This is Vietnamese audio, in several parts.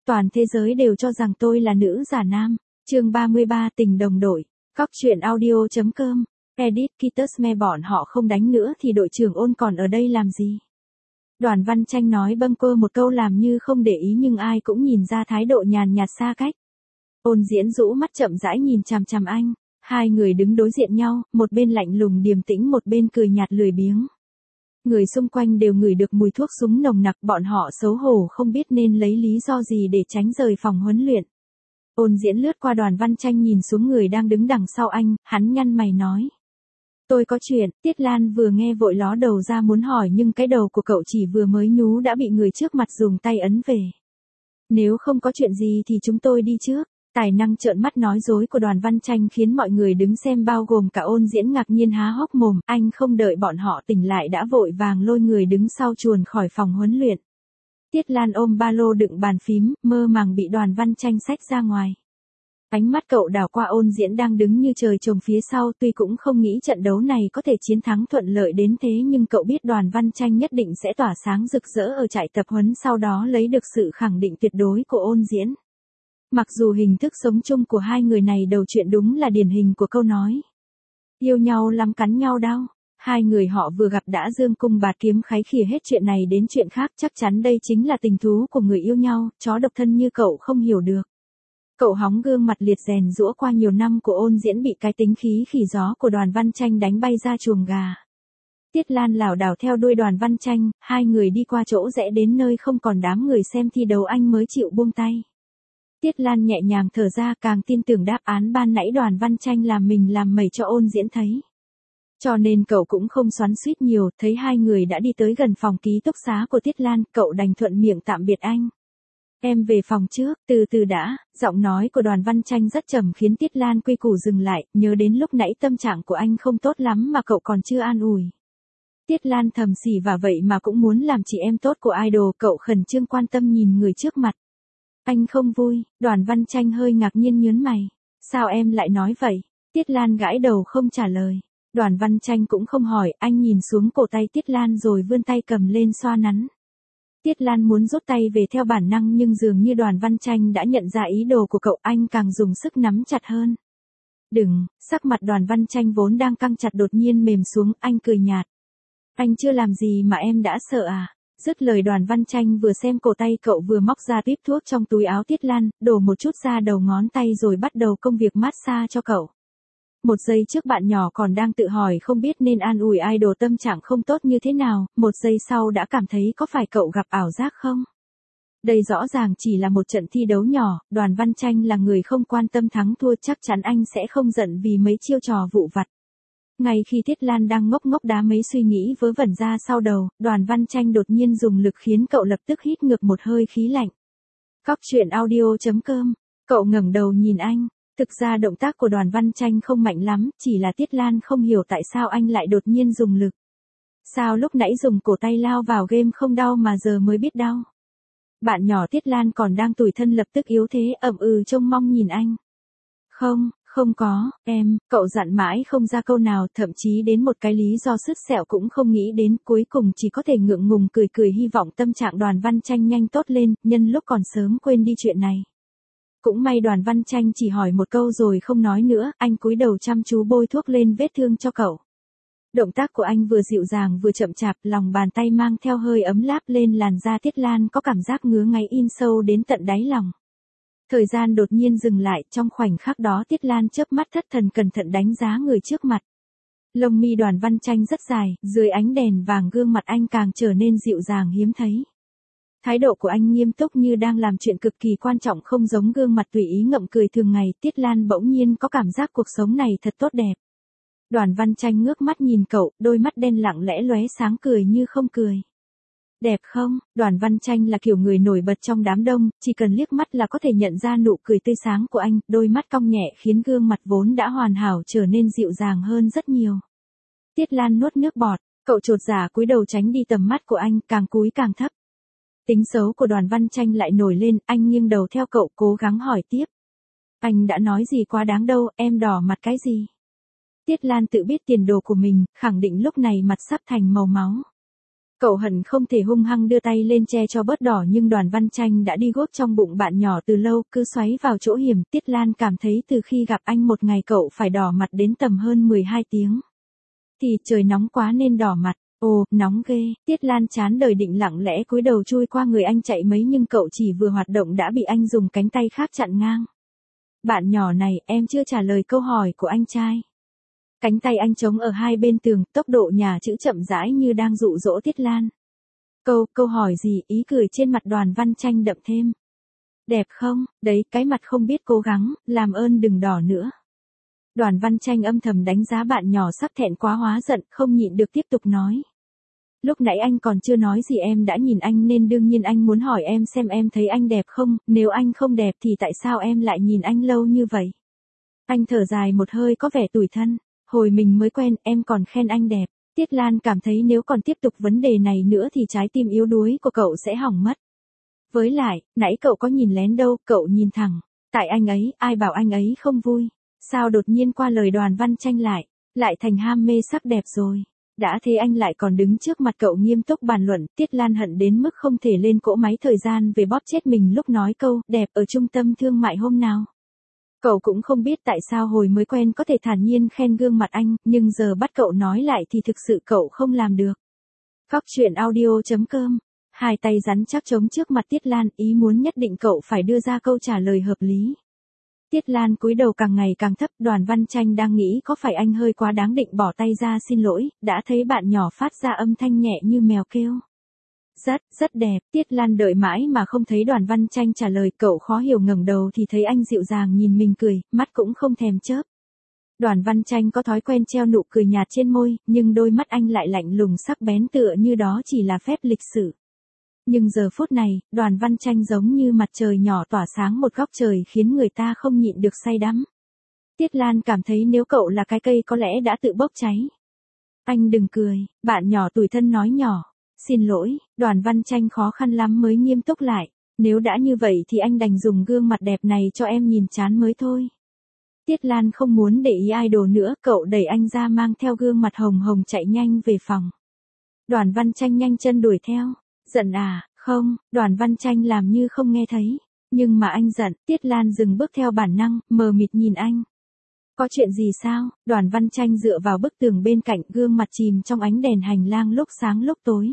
Toàn thế giới đều cho rằng tôi là nữ giả nam. Chương 33 tình đồng đội. Cóc truyện audio.com. Edit Kitusme bọn họ không đánh nữa thì đội trưởng Ôn còn ở đây làm gì? Đoàn Văn Tranh nói bâng quơ một câu làm như không để ý nhưng ai cũng nhìn ra thái độ nhàn nhạt xa cách. Ôn Diễn rũ mắt chậm rãi nhìn chằm chằm anh. Hai người đứng đối diện nhau, một bên lạnh lùng điềm tĩnh một bên cười nhạt lười biếng. Người xung quanh đều ngửi được mùi thuốc súng nồng nặc, bọn họ xấu hổ không biết nên lấy lý do gì để tránh rời phòng huấn luyện. Ôn Diễn lướt qua Đoàn Văn Tranh nhìn xuống người đang đứng đằng sau anh, hắn nhăn mày nói. Tôi có chuyện. Tiết Lan vừa nghe vội ló đầu ra muốn hỏi nhưng cái đầu của cậu chỉ vừa mới nhú đã bị người trước mặt dùng tay ấn về. Nếu không có chuyện gì thì chúng tôi đi trước. Tài năng trợn mắt nói dối của Đoàn Văn Tranh khiến mọi người đứng xem bao gồm cả Ôn Diễn ngạc nhiên há hốc mồm, anh không đợi bọn họ tỉnh lại đã vội vàng lôi người đứng sau chuồn khỏi phòng huấn luyện. Tiết Lan ôm ba lô đựng bàn phím, mơ màng bị Đoàn Văn Tranh xách ra ngoài. Ánh mắt cậu đảo qua Ôn Diễn đang đứng như trời trồng phía sau, tuy cũng không nghĩ trận đấu này có thể chiến thắng thuận lợi đến thế nhưng cậu biết Đoàn Văn Tranh nhất định sẽ tỏa sáng rực rỡ ở trại tập huấn, sau đó lấy được sự khẳng định tuyệt đối của Ôn Diễn. Mặc dù hình thức sống chung của hai người này đầu chuyện đúng là điển hình của câu nói. Yêu nhau lắm cắn nhau đau. Hai người họ vừa gặp đã dương cung bạt kiếm khái khỉa hết chuyện này đến chuyện khác, chắc chắn đây chính là tình thú của người yêu nhau, chó độc thân như cậu không hiểu được. Cậu hóng gương mặt liệt rèn giũa qua nhiều năm của Ôn Diễn bị cái tính khí khỉ gió của Đoàn Văn Tranh đánh bay ra chuồng gà. Tiết Lan lảo đảo theo đuôi Đoàn Văn Tranh, hai người đi qua chỗ rẽ đến nơi không còn đám người xem thi đấu anh mới chịu buông tay. Tiết Lan nhẹ nhàng thở ra, càng tin tưởng đáp án ban nãy Đoàn Văn Tranh làm mình làm mẩy cho Ôn Diễn thấy. Cho nên cậu cũng không xoắn xuýt nhiều, thấy hai người đã đi tới gần phòng ký túc xá của Tiết Lan, cậu đành thuận miệng tạm biệt anh. Em về phòng trước, từ từ đã. Giọng nói của Đoàn Văn Tranh rất trầm khiến Tiết Lan quy củ dừng lại, nhớ đến lúc nãy tâm trạng của anh không tốt lắm mà cậu còn chưa an ủi. Tiết Lan thầm xì và vậy mà cũng muốn làm chị em tốt của idol, cậu khẩn trương quan tâm nhìn người trước mặt. Anh không vui. Đoàn Văn Tranh hơi ngạc nhiên nhớn mày. Sao em lại nói vậy? Tiết Lan gãi đầu không trả lời. Đoàn Văn Tranh cũng không hỏi, anh nhìn xuống cổ tay Tiết Lan rồi vươn tay cầm lên xoa nắn. Tiết Lan muốn rút tay về theo bản năng nhưng dường như Đoàn Văn Tranh đã nhận ra ý đồ của cậu, anh càng dùng sức nắm chặt hơn. Đừng. Sắc mặt Đoàn Văn Tranh vốn đang căng chặt đột nhiên mềm xuống, anh cười nhạt. Anh chưa làm gì mà em đã sợ à? Dứt lời Đoàn Văn Tranh vừa xem cổ tay cậu vừa móc ra típ thuốc trong túi áo Tiết Lan, đổ một chút ra đầu ngón tay rồi bắt đầu công việc massage cho cậu. Một giây trước bạn nhỏ còn đang tự hỏi không biết nên an ủi idol tâm trạng không tốt như thế nào, một giây sau đã cảm thấy có phải cậu gặp ảo giác không? Đây rõ ràng chỉ là một trận thi đấu nhỏ, Đoàn Văn Tranh là người không quan tâm thắng thua, chắc chắn anh sẽ không giận vì mấy chiêu trò vụn vặt. Ngay khi Tiết Lan đang ngốc ngốc đá mấy suy nghĩ vớ vẩn ra sau đầu, Đoàn Văn Tranh đột nhiên dùng lực khiến cậu lập tức hít ngược một hơi khí lạnh. Cóc truyện audio.com. Cậu ngẩng đầu nhìn anh. Thực ra động tác của Đoàn Văn Tranh không mạnh lắm, chỉ là Tiết Lan không hiểu tại sao anh lại đột nhiên dùng lực. Sao lúc nãy dùng cổ tay lao vào game không đau mà giờ mới biết đau. Bạn nhỏ Tiết Lan còn đang tủi thân lập tức yếu thế ậm trông mong nhìn anh. Không có, em. Cậu dặn mãi không ra câu nào, thậm chí đến một cái lý do sứt sẹo cũng không nghĩ đến, cuối cùng chỉ có thể ngượng ngùng cười cười hy vọng tâm trạng Đoàn Văn Tranh nhanh tốt lên, nhân lúc còn sớm quên đi chuyện này. Cũng may Đoàn Văn Tranh chỉ hỏi một câu rồi không nói nữa, anh cúi đầu chăm chú bôi thuốc lên vết thương cho cậu. Động tác của anh vừa dịu dàng vừa chậm chạp, lòng bàn tay mang theo hơi ấm láp lên làn da Tiết Lan có cảm giác ngứa ngáy in sâu đến tận đáy lòng. Thời gian đột nhiên dừng lại, trong khoảnh khắc đó Tiết Lan chớp mắt thất thần cẩn thận đánh giá người trước mặt. Lông mi Đoàn Văn Tranh rất dài, dưới ánh đèn vàng gương mặt anh càng trở nên dịu dàng hiếm thấy. Thái độ của anh nghiêm túc như đang làm chuyện cực kỳ quan trọng, không giống gương mặt tùy ý ngậm cười thường ngày. Tiết Lan bỗng nhiên có cảm giác cuộc sống này thật tốt đẹp. Đoàn Văn Tranh ngước mắt nhìn cậu, đôi mắt đen lặng lẽ lóe sáng cười như không cười. Đẹp không? Đoàn Văn Tranh là kiểu người nổi bật trong đám đông, chỉ cần liếc mắt là có thể nhận ra nụ cười tươi sáng của anh, đôi mắt cong nhẹ khiến gương mặt vốn đã hoàn hảo trở nên dịu dàng hơn rất nhiều. Tiết Lan nuốt nước bọt, cậu chột dạ cúi đầu tránh đi tầm mắt của anh, càng cúi càng thấp. Tính xấu của Đoàn Văn Tranh lại nổi lên, anh nghiêng đầu theo cậu cố gắng hỏi tiếp. Anh đã nói gì quá đáng đâu, em đỏ mặt cái gì? Tiết Lan tự biết tiền đồ của mình, khẳng định lúc này mặt sắp thành màu máu. Cậu hận không thể hung hăng đưa tay lên che cho bớt đỏ nhưng Đoàn Văn Tranh đã đi guốc trong bụng bạn nhỏ từ lâu, cứ xoáy vào chỗ hiểm. Tiết Lan cảm thấy từ khi gặp anh một ngày cậu phải đỏ mặt đến tầm hơn 12 tiếng. Thì trời nóng quá nên đỏ mặt. Ồ, nóng ghê. Tiết Lan chán đời định lặng lẽ cúi đầu chui qua người anh chạy mấy nhưng cậu chỉ vừa hoạt động đã bị anh dùng cánh tay khác chặn ngang. Bạn nhỏ này, em chưa trả lời câu hỏi của anh trai. Cánh tay anh chống ở hai bên tường, tốc độ nhà chữ chậm rãi như đang dụ dỗ Tiết Lan. Câu hỏi gì, ý cười trên mặt Đoàn Văn Tranh đậm thêm. Đẹp không, đấy, cái mặt không biết cố gắng, làm ơn đừng đỏ nữa. Đoàn Văn Tranh âm thầm đánh giá bạn nhỏ sắp thẹn quá hóa giận, không nhịn được tiếp tục nói. Lúc nãy anh còn chưa nói gì em đã nhìn anh nên đương nhiên anh muốn hỏi em xem em thấy anh đẹp không, nếu anh không đẹp thì tại sao em lại nhìn anh lâu như vậy? Anh thở dài một hơi có vẻ tủi thân. Hồi mình mới quen, em còn khen anh đẹp. Tiết Lan cảm thấy nếu còn tiếp tục vấn đề này nữa thì trái tim yếu đuối của cậu sẽ hỏng mất. Với lại, nãy cậu có nhìn lén đâu, cậu nhìn thẳng. Tại anh ấy, ai bảo anh ấy không vui. Sao đột nhiên qua lời Đoàn Văn Tranh lại thành ham mê sắc đẹp rồi. Đã thế anh lại còn đứng trước mặt cậu nghiêm túc bàn luận. Tiết Lan hận đến mức không thể lên cỗ máy thời gian về bóp chết mình lúc nói câu đẹp ở trung tâm thương mại hôm nào. Cậu cũng không biết tại sao hồi mới quen có thể thản nhiên khen gương mặt anh, nhưng giờ bắt cậu nói lại thì thực sự cậu không làm được. Cóc truyện audio.com. Hai tay rắn chắc chống trước mặt Tiết Lan, ý muốn nhất định cậu phải đưa ra câu trả lời hợp lý. Tiết Lan cúi đầu càng ngày càng thấp, Đoàn Văn Tranh đang nghĩ có phải anh hơi quá đáng định bỏ tay ra xin lỗi, đã thấy bạn nhỏ phát ra âm thanh nhẹ như mèo kêu. Rất đẹp. Tiết Lan đợi mãi mà không thấy Đoàn Văn Tranh trả lời, cậu khó hiểu ngẩng đầu thì thấy anh dịu dàng nhìn mình cười, mắt cũng không thèm chớp. Đoàn Văn Tranh có thói quen treo nụ cười nhạt trên môi, nhưng đôi mắt anh lại lạnh lùng sắc bén tựa như đó chỉ là phép lịch sử. Nhưng giờ phút này, Đoàn Văn Tranh giống như mặt trời nhỏ tỏa sáng một góc trời khiến người ta không nhịn được say đắm. Tiết Lan cảm thấy nếu cậu là cái cây có lẽ đã tự bốc cháy. Anh đừng cười, bạn nhỏ tủi thân nói nhỏ. Xin lỗi, Đoàn Văn Tranh khó khăn lắm mới nghiêm túc lại. Nếu đã như vậy thì anh đành dùng gương mặt đẹp này cho em nhìn chán mới thôi. Tiết Lan không muốn để ý idol nữa, cậu đẩy anh ra mang theo gương mặt hồng hồng chạy nhanh về phòng. Đoàn Văn Tranh nhanh chân đuổi theo. Giận à, không, Đoàn Văn Tranh làm như không nghe thấy. Nhưng mà anh giận, Tiết Lan dừng bước theo bản năng, mờ mịt nhìn anh. Có chuyện gì sao? Đoàn Văn Tranh dựa vào bức tường bên cạnh, gương mặt chìm trong ánh đèn hành lang lúc sáng lúc tối.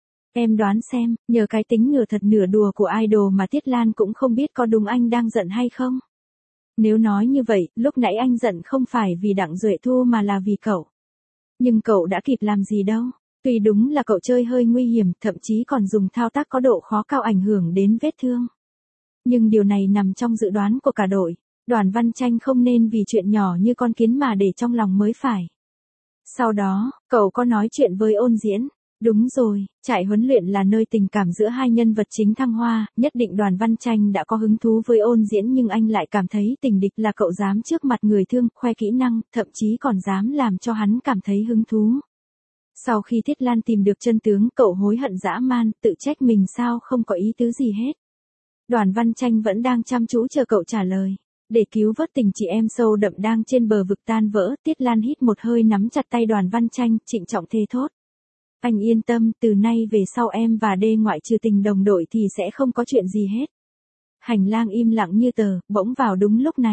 Em đoán xem, nhờ cái tính nửa thật nửa đùa của idol mà Tiết Lan cũng không biết có đúng anh đang giận hay không. Nếu nói như vậy, lúc nãy anh giận không phải vì Đặng Duệ Thu mà là vì cậu. Nhưng cậu đã kịp làm gì đâu. Tuy đúng là cậu chơi hơi nguy hiểm, thậm chí còn dùng thao tác có độ khó cao ảnh hưởng đến vết thương. Nhưng điều này nằm trong dự đoán của cả đội. Đoàn Văn Tranh không nên vì chuyện nhỏ như con kiến mà để trong lòng mới phải. Sau đó, cậu có nói chuyện với Ôn Diễn. Đúng rồi, trại huấn luyện là nơi tình cảm giữa hai nhân vật chính thăng hoa, nhất định Đoàn Văn Tranh đã có hứng thú với Ôn Diễn nhưng anh lại cảm thấy tình địch là cậu dám trước mặt người thương, khoe kỹ năng, thậm chí còn dám làm cho hắn cảm thấy hứng thú. Sau khi Tiết Lan tìm được chân tướng, cậu hối hận dã man, tự trách mình sao không có ý tứ gì hết. Đoàn Văn Tranh vẫn đang chăm chú chờ cậu trả lời. Để cứu vớt tình chị em sâu đậm đang trên bờ vực tan vỡ, Tiết Lan hít một hơi nắm chặt tay Đoàn Văn Tranh, trịnh trọng thề thốt. Anh yên tâm, từ nay về sau em và Đê ngoại trừ tình đồng đội thì sẽ không có chuyện gì hết. Hành lang im lặng như tờ, bỗng vào đúng lúc này.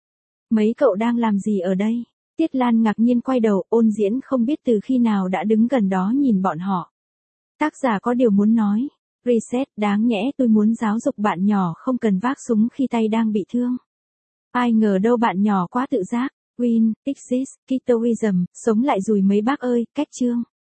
Mấy cậu đang làm gì ở đây? Tiết Lan ngạc nhiên quay đầu, Ôn Diễn không biết từ khi nào đã đứng gần đó nhìn bọn họ. Tác giả có điều muốn nói. Reset, đáng nhẽ tôi muốn giáo dục bạn nhỏ không cần vác súng khi tay đang bị thương. Ai ngờ đâu bạn nhỏ quá tự giác. Win, Exist, Kitoism, sống lại rồi mấy bác ơi, cách chương.